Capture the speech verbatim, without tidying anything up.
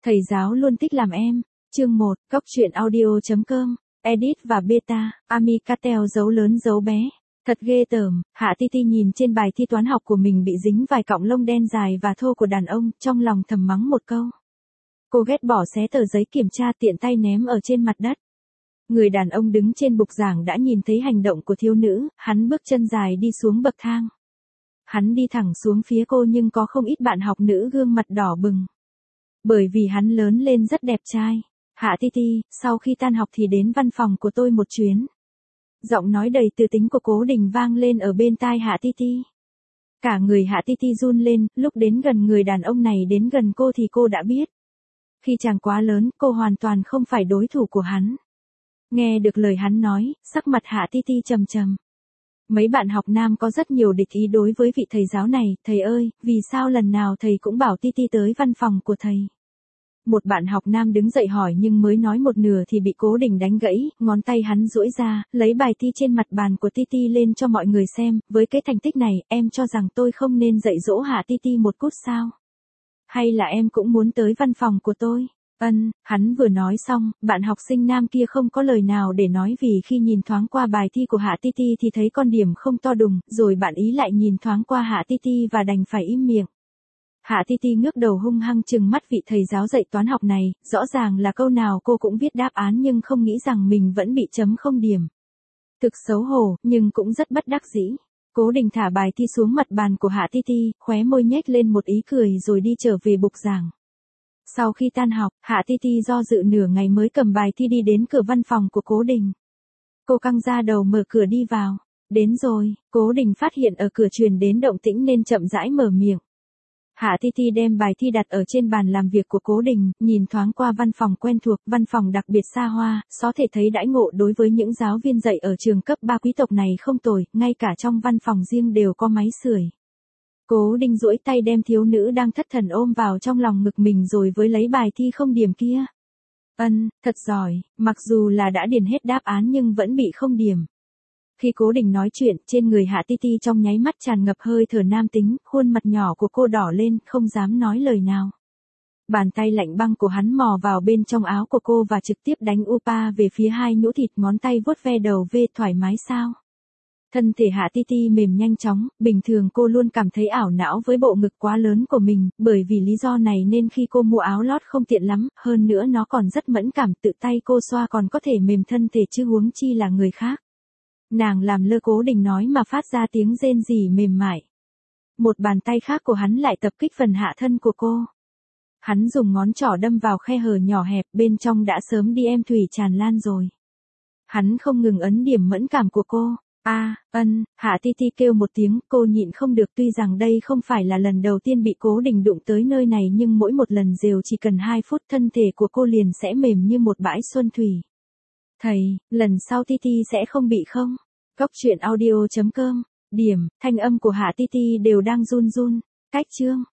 Thầy giáo luôn thích làm em. Chương một, Cóc truyện audio.com, edit và beta, Amicatel dấu lớn dấu bé. Thật ghê tởm, Hạ Ti Ti nhìn trên bài thi toán học của mình bị dính vài cọng lông đen dài và thô của đàn ông, trong lòng thầm mắng một câu. Cô ghét bỏ xé tờ giấy kiểm tra tiện tay ném ở trên mặt đất. Người đàn ông đứng trên bục giảng đã nhìn thấy hành động của thiếu nữ, hắn bước chân dài đi xuống bậc thang. Hắn đi thẳng xuống phía cô nhưng có không ít bạn học nữ gương mặt đỏ bừng. Bởi vì hắn lớn lên rất đẹp trai. Hạ Ti Ti, sau khi tan học thì đến văn phòng của tôi một chuyến. Giọng nói đầy tự tính của Cố Đình vang lên ở bên tai Hạ Ti Ti. Cả người Hạ Ti Ti run lên, lúc đến gần người đàn ông này đến gần cô thì cô đã biết. Khi chàng quá lớn, cô hoàn toàn không phải đối thủ của hắn. Nghe được lời hắn nói, sắc mặt Hạ Ti Ti trầm trầm. Mấy bạn học nam có rất nhiều địch ý đối với vị thầy giáo này, thầy ơi, vì sao lần nào thầy cũng bảo Ti Ti tới văn phòng của thầy? Một bạn học nam đứng dậy hỏi nhưng mới nói một nửa thì bị Cố Đình đánh gãy, ngón tay hắn duỗi ra, lấy bài thi trên mặt bàn của Ti Ti lên cho mọi người xem, với cái thành tích này, em cho rằng tôi không nên dạy dỗ Hạ Ti Ti một cút sao? Hay là em cũng muốn tới văn phòng của tôi? Ân, hắn vừa nói xong, bạn học sinh nam kia không có lời nào để nói vì khi nhìn thoáng qua bài thi của Hạ Ti Ti thì thấy con điểm không to đùng, rồi bạn ý lại nhìn thoáng qua Hạ Ti Ti và đành phải im miệng. Hạ Ti Ti ngước đầu hung hăng trừng mắt vị thầy giáo dạy toán học này, rõ ràng là câu nào cô cũng viết đáp án nhưng không nghĩ rằng mình vẫn bị chấm không điểm. Thực xấu hổ, nhưng cũng rất bất đắc dĩ. Cố Đình thả bài thi xuống mặt bàn của Hạ Ti Ti, khóe môi nhếch lên một ý cười rồi đi trở về bục giảng. Sau khi tan học, Hạ Ti Ti do dự nửa ngày mới cầm bài thi đi đến cửa văn phòng của Cố Đình. Cô căng ra đầu mở cửa đi vào. Đến rồi, Cố Đình phát hiện ở cửa truyền đến động tĩnh nên chậm rãi mở miệng. Hạ Ti Ti đem bài thi đặt ở trên bàn làm việc của Cố Đình, nhìn thoáng qua văn phòng quen thuộc, văn phòng đặc biệt xa hoa, có thể thấy đãi ngộ đối với những giáo viên dạy ở trường cấp ba quý tộc này không tồi, ngay cả trong văn phòng riêng đều có máy sưởi. Cố Đình duỗi tay đem thiếu nữ đang thất thần ôm vào trong lòng ngực mình rồi với lấy bài thi không điểm kia. Ân, thật giỏi, mặc dù là đã điền hết đáp án nhưng vẫn bị không điểm. Khi Cố Đình nói chuyện, trên người Hạ Ti Ti trong nháy mắt tràn ngập hơi thở nam tính, khuôn mặt nhỏ của cô đỏ lên, không dám nói lời nào. Bàn tay lạnh băng của hắn mò vào bên trong áo của cô và trực tiếp đánh upa về phía hai nhũ thịt, ngón tay vuốt ve đầu vê thoải mái sao. Thân thể Hạ Ti Ti mềm nhanh chóng, bình thường cô luôn cảm thấy ảo não với bộ ngực quá lớn của mình, bởi vì lý do này nên khi cô mua áo lót không tiện lắm, hơn nữa nó còn rất mẫn cảm, tự tay cô xoa còn có thể mềm thân thể chứ huống chi là người khác. Nàng làm lơ Cố Đình nói mà phát ra tiếng rên rỉ mềm mại. Một bàn tay khác của hắn lại tập kích phần hạ thân của cô. Hắn dùng ngón trỏ đâm vào khe hở nhỏ hẹp, bên trong đã sớm đi em thủy tràn lan rồi. Hắn không ngừng ấn điểm mẫn cảm của cô. A, à, ân, Hạ Ti Ti kêu một tiếng, cô nhịn không được, tuy rằng đây không phải là lần đầu tiên bị Cố Đình đụng tới nơi này nhưng mỗi một lần rều chỉ cần hai phút thân thể của cô liền sẽ mềm như một bãi xuân thủy. Thầy, lần sau Ti Ti sẽ không bị không? Cóc truyện audio.com, điểm, thanh âm của Hạ Ti Ti đều đang run run. Cách chương.